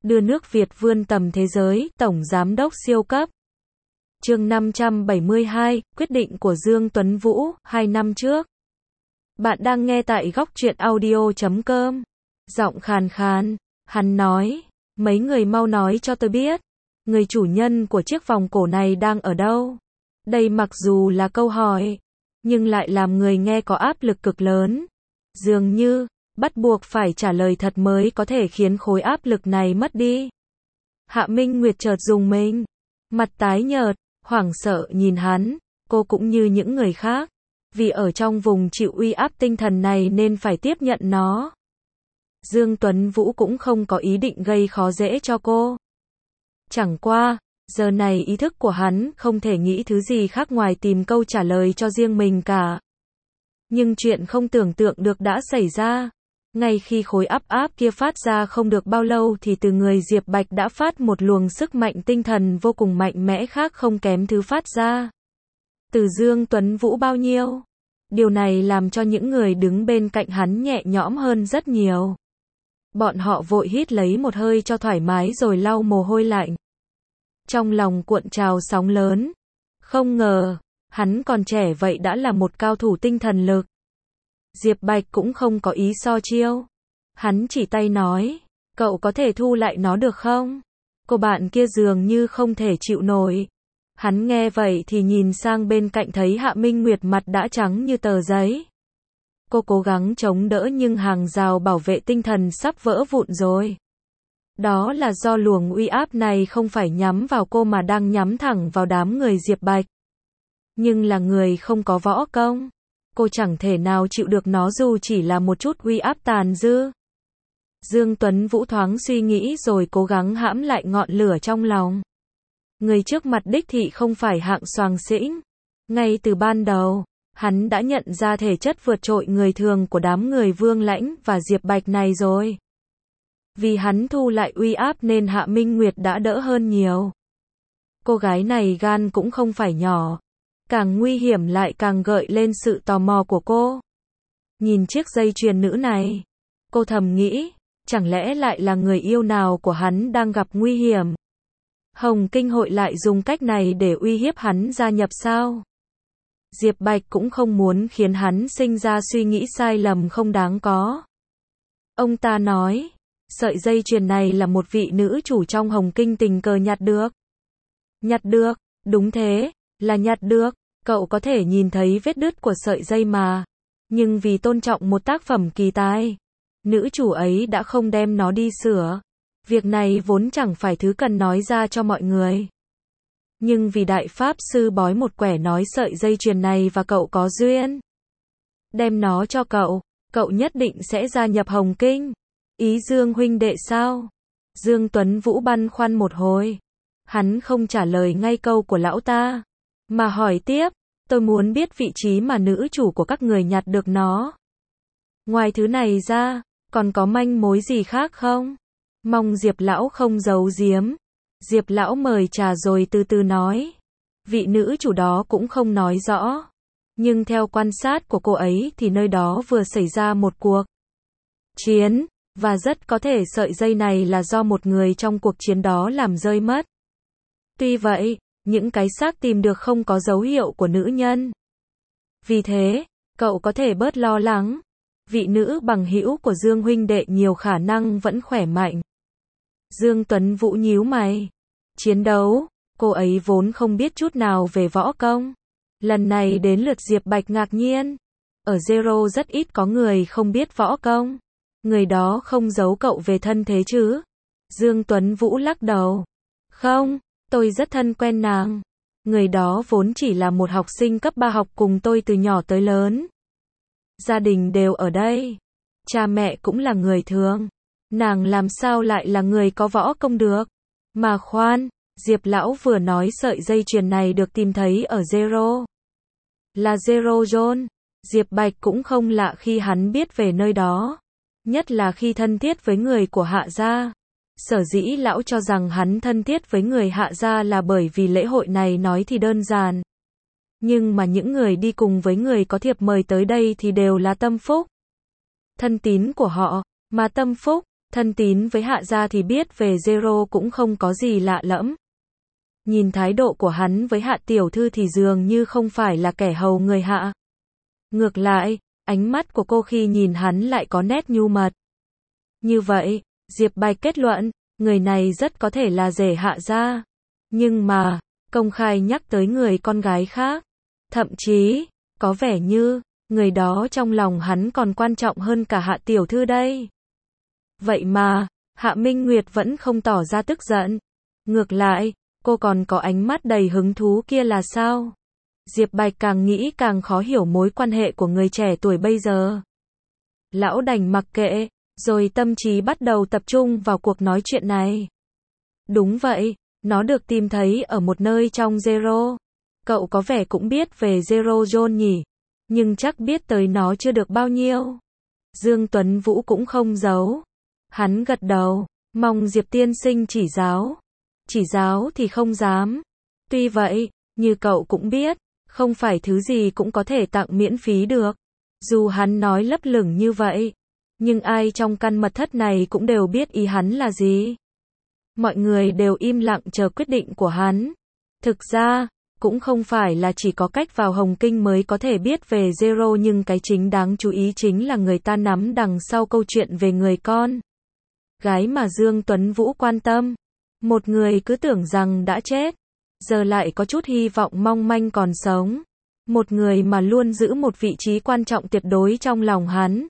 đưa nước Việt vươn tầm thế giới, Tổng Giám đốc siêu cấp. Chương 572, quyết định của Dương Tuấn Vũ, 2 năm trước. Bạn đang nghe tại góc truyện audio.com. Giọng khàn khàn, hắn nói, mấy người mau nói cho tôi biết, người chủ nhân của chiếc vòng cổ này đang ở đâu? Đây mặc dù là câu hỏi, nhưng lại làm người nghe có áp lực cực lớn. Dường như, bắt buộc phải trả lời thật mới có thể khiến khối áp lực này mất đi. Hạ Minh Nguyệt chợt rùng mình, mặt tái nhợt, hoảng sợ nhìn hắn, cô cũng như những người khác, vì ở trong vùng chịu uy áp tinh thần này nên phải tiếp nhận nó. Dương Tuấn Vũ cũng không có ý định gây khó dễ cho cô. Chẳng qua, giờ này ý thức của hắn không thể nghĩ thứ gì khác ngoài tìm câu trả lời cho riêng mình cả. Nhưng chuyện không tưởng tượng được đã xảy ra. Ngay khi khối áp kia phát ra không được bao lâu thì từ người Diệp Bạch đã phát một luồng sức mạnh tinh thần vô cùng mạnh mẽ khác không kém thứ phát ra từ Dương Tuấn Vũ bao nhiêu. Điều này làm cho những người đứng bên cạnh hắn nhẹ nhõm hơn rất nhiều. Bọn họ vội hít lấy một hơi cho thoải mái rồi lau mồ hôi lạnh. Trong lòng cuộn trào sóng lớn. Không ngờ, hắn còn trẻ vậy đã là một cao thủ tinh thần lực. Diệp Bạch cũng không có ý so chiêu. Hắn chỉ tay nói, cậu có thể thu lại nó được không? Cô bạn kia dường như không thể chịu nổi. Hắn nghe vậy thì nhìn sang bên cạnh thấy Hạ Minh Nguyệt mặt đã trắng như tờ giấy. Cô cố gắng chống đỡ nhưng hàng rào bảo vệ tinh thần sắp vỡ vụn rồi. Đó là do luồng uy áp này không phải nhắm vào cô mà đang nhắm thẳng vào đám người Diệp Bạch. Nhưng là người không có võ công, cô chẳng thể nào chịu được nó dù chỉ là một chút uy áp tàn dư. Dương Tuấn Vũ thoáng suy nghĩ rồi cố gắng hãm lại ngọn lửa trong lòng. Người trước mặt đích thị không phải hạng soàng xĩnh. Ngay từ ban đầu, hắn đã nhận ra thể chất vượt trội người thường của đám người Vương Lãnh và Diệp Bạch này rồi. Vì hắn thu lại uy áp nên Hạ Minh Nguyệt đã đỡ hơn nhiều. Cô gái này gan cũng không phải nhỏ. Càng nguy hiểm lại càng gợi lên sự tò mò của cô. Nhìn chiếc dây chuyền nữ này, cô thầm nghĩ, chẳng lẽ lại là người yêu nào của hắn đang gặp nguy hiểm? Hồng Kinh hội lại dùng cách này để uy hiếp hắn gia nhập sao? Diệp Bạch cũng không muốn khiến hắn sinh ra suy nghĩ sai lầm không đáng có. Ông ta nói, sợi dây chuyền này là một vị nữ chủ trong Hồng Kinh tình cờ nhặt được. Nhặt được, đúng thế, là nhặt được, cậu có thể nhìn thấy vết đứt của sợi dây mà. Nhưng vì tôn trọng một tác phẩm kỳ tài, nữ chủ ấy đã không đem nó đi sửa. Việc này vốn chẳng phải thứ cần nói ra cho mọi người. Nhưng vì đại pháp sư bói một quẻ nói sợi dây chuyền này và cậu có duyên. Đem nó cho cậu, cậu nhất định sẽ gia nhập Hồng Kinh. Ý Dương huynh đệ sao? Dương Tuấn Vũ băn khoăn một hồi. Hắn không trả lời ngay câu của lão ta, mà hỏi tiếp, tôi muốn biết vị trí mà nữ chủ của các người nhặt được nó. Ngoài thứ này ra, còn có manh mối gì khác không? Mong Diệp lão không giấu giếm. Diệp lão mời trà rồi từ từ nói. Vị nữ chủ đó cũng không nói rõ. Nhưng theo quan sát của cô ấy thì nơi đó vừa xảy ra một cuộc chiến, và rất có thể sợi dây này là do một người trong cuộc chiến đó làm rơi mất. Tuy vậy, những cái xác tìm được không có dấu hiệu của nữ nhân. Vì thế, cậu có thể bớt lo lắng. Vị nữ bằng hữu của Dương huynh đệ nhiều khả năng vẫn khỏe mạnh. Dương Tuấn Vũ nhíu mày. Chiến đấu, cô ấy vốn không biết chút nào về võ công. Lần này đến lượt Diệp Bạch ngạc nhiên. Ở Zero rất ít có người không biết võ công. Người đó không giấu cậu về thân thế chứ? Dương Tuấn Vũ lắc đầu. Không, tôi rất thân quen nàng. Người đó vốn chỉ là một học sinh cấp 3 học cùng tôi từ nhỏ tới lớn. Gia đình đều ở đây. Cha mẹ cũng là người thường. Nàng làm sao lại là người có võ công được? Mà khoan, Diệp lão vừa nói sợi dây chuyền này được tìm thấy ở Zero. Là Zero Zone. Diệp Bạch cũng không lạ khi hắn biết về nơi đó. Nhất là khi thân thiết với người của Hạ gia. Sở dĩ lão cho rằng hắn thân thiết với người Hạ gia là bởi vì lễ hội này nói thì đơn giản. Nhưng mà những người đi cùng với người có thiệp mời tới đây thì đều là tâm phúc. Thân tín của họ, mà tâm phúc, Thân tín với Hạ gia thì biết về Zero cũng không có gì lạ lẫm. Nhìn thái độ của hắn với Hạ tiểu thư thì dường như không phải là kẻ hầu người Hạ. Ngược lại, ánh mắt của cô khi nhìn hắn lại có nét nhu mật. Như vậy, Diệp Bạch kết luận, người này rất có thể là rể Hạ gia. Nhưng mà, công khai nhắc tới người con gái khác. Thậm chí, có vẻ như, người đó trong lòng hắn còn quan trọng hơn cả Hạ tiểu thư đây. Vậy mà, Hạ Minh Nguyệt vẫn không tỏ ra tức giận. Ngược lại, cô còn có ánh mắt đầy hứng thú kia là sao? Diệp Bạch càng nghĩ càng khó hiểu mối quan hệ của người trẻ tuổi bây giờ. Lão đành mặc kệ, rồi tâm trí bắt đầu tập trung vào cuộc nói chuyện này. Đúng vậy, nó được tìm thấy ở một nơi trong Zero. Cậu có vẻ cũng biết về Zero Zone nhỉ? Nhưng chắc biết tới nó chưa được bao nhiêu. Dương Tuấn Vũ cũng không giấu. Hắn gật đầu, mong Diệp tiên sinh chỉ giáo. Chỉ giáo thì không dám. Tuy vậy, như cậu cũng biết, không phải thứ gì cũng có thể tặng miễn phí được. Dù hắn nói lấp lửng như vậy, nhưng ai trong căn mật thất này cũng đều biết ý hắn là gì. Mọi người đều im lặng chờ quyết định của hắn. Thực ra, cũng không phải là chỉ có cách vào Hồng Kinh mới có thể biết về Zero, nhưng cái chính đáng chú ý chính là người ta nắm đằng sau câu chuyện về người con gái mà Dương Tuấn Vũ quan tâm. Một người cứ tưởng rằng đã chết, giờ lại có chút hy vọng mong manh còn sống. Một người mà luôn giữ một vị trí quan trọng tuyệt đối trong lòng hắn.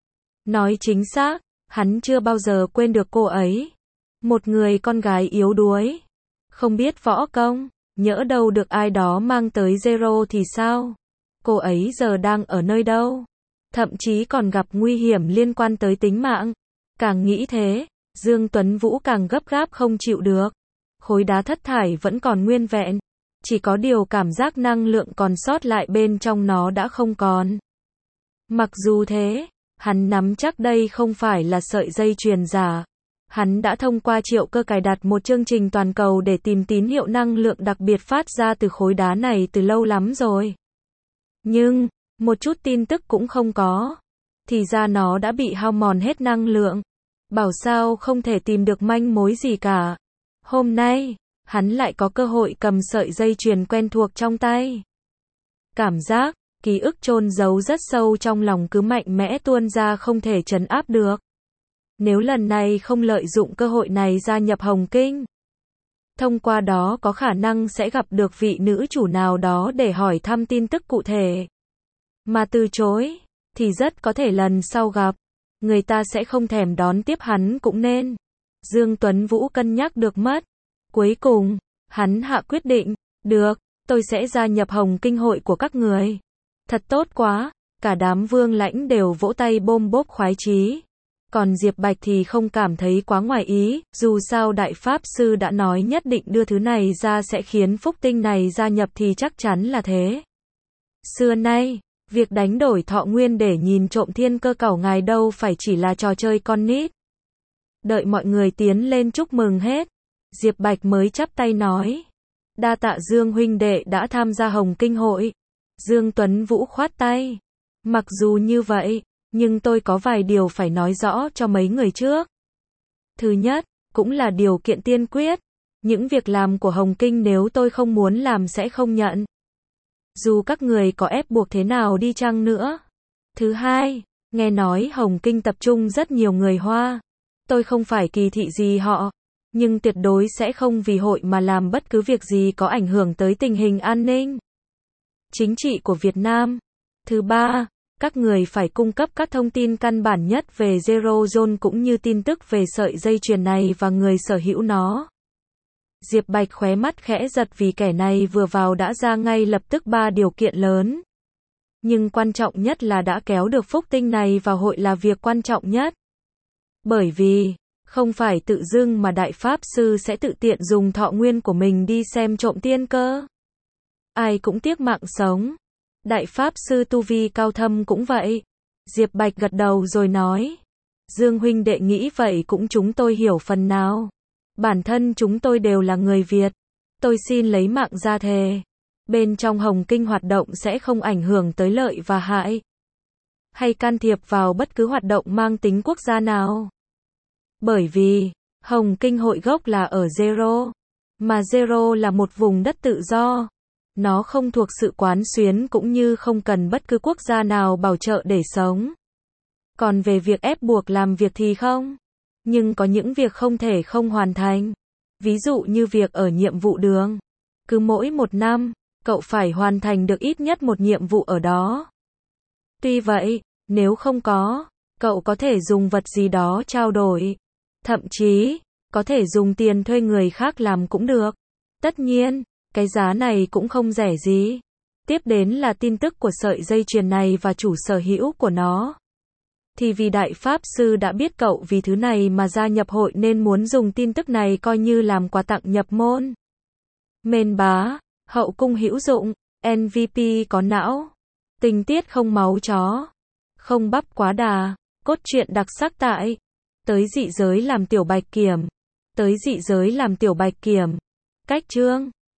Nói chính xác, hắn chưa bao giờ quên được cô ấy. Một người con gái yếu đuối, không biết võ công, nhỡ đâu được ai đó mang tới Zero thì sao? Cô ấy giờ đang ở nơi đâu? Thậm chí còn gặp nguy hiểm liên quan tới tính mạng. Càng nghĩ thế, Dương Tuấn Vũ càng gấp gáp không chịu được. Khối đá thất thải vẫn còn nguyên vẹn, chỉ có điều cảm giác năng lượng còn sót lại bên trong nó đã không còn. Mặc dù thế, hắn nắm chắc đây không phải là sợi dây chuyền giả. Hắn đã thông qua Triệu Cơ cài đặt một chương trình toàn cầu để tìm tín hiệu năng lượng đặc biệt phát ra từ khối đá này từ lâu lắm rồi. Nhưng, một chút tin tức cũng không có. Thì ra nó đã bị hao mòn hết năng lượng. Bảo sao không thể tìm được manh mối gì cả. Hôm nay, hắn lại có cơ hội cầm sợi dây chuyền quen thuộc trong tay. Cảm giác, ký ức chôn giấu rất sâu trong lòng cứ mạnh mẽ tuôn ra không thể trấn áp được. Nếu lần này không lợi dụng cơ hội này gia nhập Hồng Kinh, thông qua đó có khả năng sẽ gặp được vị nữ chủ nào đó để hỏi thăm tin tức cụ thể. Mà từ chối, thì rất có thể lần sau gặp, người ta sẽ không thèm đón tiếp hắn cũng nên. Dương Tuấn Vũ cân nhắc được mất. Cuối cùng, hắn hạ quyết định, được, tôi sẽ gia nhập Hồng Kinh hội của các người. Thật tốt quá, cả đám vương lãnh đều vỗ tay bôm bốp khoái chí. Còn Diệp Bạch thì không cảm thấy quá ngoài ý, dù sao Đại Pháp Sư đã nói nhất định đưa thứ này ra sẽ khiến phúc tinh này gia nhập thì chắc chắn là thế. Xưa nay, việc đánh đổi thọ nguyên để nhìn trộm thiên cơ cẩu ngài đâu phải chỉ là trò chơi con nít. Đợi mọi người tiến lên chúc mừng hết, Diệp Bạch mới chắp tay nói. Đa tạ Dương huynh đệ đã tham gia Hồng Kinh hội. Dương Tuấn Vũ khoát tay. Mặc dù như vậy, nhưng tôi có vài điều phải nói rõ cho mấy người trước. Thứ nhất, cũng là điều kiện tiên quyết. Những việc làm của Hồng Kinh nếu tôi không muốn làm sẽ không nhận. Dù các người có ép buộc thế nào đi chăng nữa. Thứ hai, nghe nói Hồng Kinh tập trung rất nhiều người Hoa. Tôi không phải kỳ thị gì họ, nhưng tuyệt đối sẽ không vì hội mà làm bất cứ việc gì có ảnh hưởng tới tình hình an ninh chính trị của Việt Nam. Thứ ba, các người phải cung cấp các thông tin căn bản nhất về Zero Zone cũng như tin tức về sợi dây chuyền này và người sở hữu nó. Diệp Bạch khóe mắt khẽ giật vì kẻ này vừa vào đã ra ngay lập tức 3 điều kiện lớn. Nhưng quan trọng nhất là đã kéo được phúc tinh này vào hội là việc quan trọng nhất. Bởi vì, không phải tự dưng mà Đại Pháp Sư sẽ tự tiện dùng thọ nguyên của mình đi xem trộm tiên cơ. Ai cũng tiếc mạng sống. Đại Pháp Sư tu vi cao thâm cũng vậy. Diệp Bạch gật đầu rồi nói. Dương huynh đệ nghĩ vậy cũng chúng tôi hiểu phần nào. Bản thân chúng tôi đều là người Việt. Tôi xin lấy mạng ra thề. Bên trong Hồng Kinh hoạt động sẽ không ảnh hưởng tới lợi và hại. Hay can thiệp vào bất cứ hoạt động mang tính quốc gia nào. Bởi vì, Hồng Kinh hội gốc là ở Zero, mà Zero là một vùng đất tự do. Nó không thuộc sự quán xuyến cũng như không cần bất cứ quốc gia nào bảo trợ để sống. Còn về việc ép buộc làm việc thì không. Nhưng có những việc không thể không hoàn thành. Ví dụ như việc ở nhiệm vụ đường. Cứ mỗi 1 năm, cậu phải hoàn thành được ít nhất một nhiệm vụ ở đó. Tuy vậy, nếu không có, cậu có thể dùng vật gì đó trao đổi. Thậm chí, có thể dùng tiền thuê người khác làm cũng được. Tất nhiên, cái giá này cũng không rẻ gì. Tiếp đến là tin tức của sợi dây chuyền này và chủ sở hữu của nó. Thì vì Đại Pháp Sư đã biết cậu vì thứ này mà gia nhập hội nên muốn dùng tin tức này coi như làm quà tặng nhập môn. Mên bá, hậu cung hữu dụng, MVP có não, tình tiết không máu chó, không bắp quá đà, cốt truyện đặc sắc tại Tới dị giới làm tiểu bạch kiểm. Tới dị giới làm tiểu bạch kiểm. Cách chương